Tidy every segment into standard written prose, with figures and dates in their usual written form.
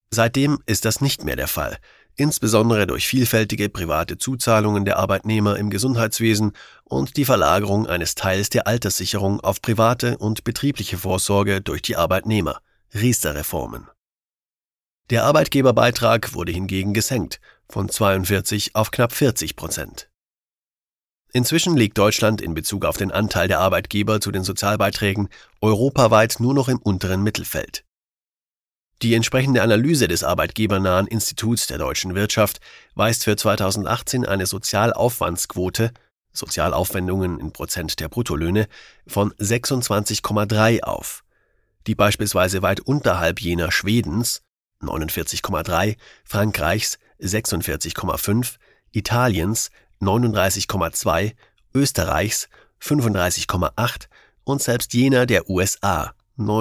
Seitdem ist das nicht mehr der Fall, insbesondere durch vielfältige private Zuzahlungen der Arbeitnehmer im Gesundheitswesen und die Verlagerung eines Teils der Alterssicherung auf private und betriebliche Vorsorge durch die Arbeitnehmer, Riester-Reformen. Der Arbeitgeberbeitrag wurde hingegen gesenkt, von 42 auf knapp 40%. Inzwischen liegt Deutschland in Bezug auf den Anteil der Arbeitgeber zu den Sozialbeiträgen europaweit nur noch im unteren Mittelfeld. Die entsprechende Analyse des arbeitgebernahen Instituts der deutschen Wirtschaft weist für 2018 eine Sozialaufwandsquote, Sozialaufwendungen in Prozent der Bruttolöhne, von 26,3 auf, die beispielsweise weit unterhalb jener Schwedens 49,3, Frankreichs 46,5, Italiens 39,2, Österreichs 35,8 und selbst jener der USA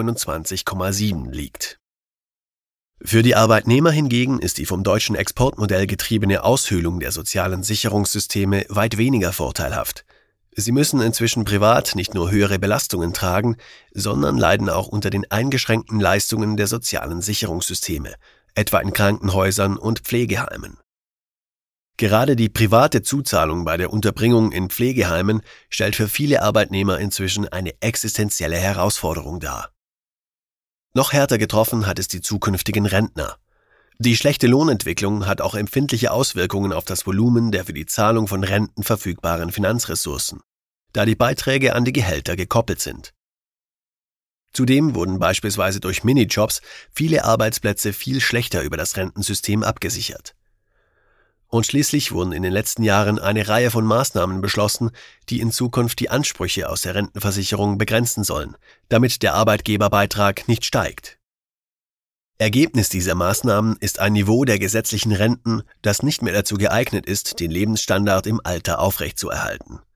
29,7 liegt. Für die Arbeitnehmer hingegen ist die vom deutschen Exportmodell getriebene Aushöhlung der sozialen Sicherungssysteme weit weniger vorteilhaft. Sie müssen inzwischen privat nicht nur höhere Belastungen tragen, sondern leiden auch unter den eingeschränkten Leistungen der sozialen Sicherungssysteme, etwa in Krankenhäusern und Pflegeheimen. Gerade die private Zuzahlung bei der Unterbringung in Pflegeheimen stellt für viele Arbeitnehmer inzwischen eine existenzielle Herausforderung dar. Noch härter getroffen hat es die zukünftigen Rentner. Die schlechte Lohnentwicklung hat auch empfindliche Auswirkungen auf das Volumen der für die Zahlung von Renten verfügbaren Finanzressourcen, da die Beiträge an die Gehälter gekoppelt sind. Zudem wurden beispielsweise durch Minijobs viele Arbeitsplätze viel schlechter über das Rentensystem abgesichert. Und schließlich wurden in den letzten Jahren eine Reihe von Maßnahmen beschlossen, die in Zukunft die Ansprüche aus der Rentenversicherung begrenzen sollen, damit der Arbeitgeberbeitrag nicht steigt. Ergebnis dieser Maßnahmen ist ein Niveau der gesetzlichen Renten, das nicht mehr dazu geeignet ist, den Lebensstandard im Alter aufrechtzuerhalten.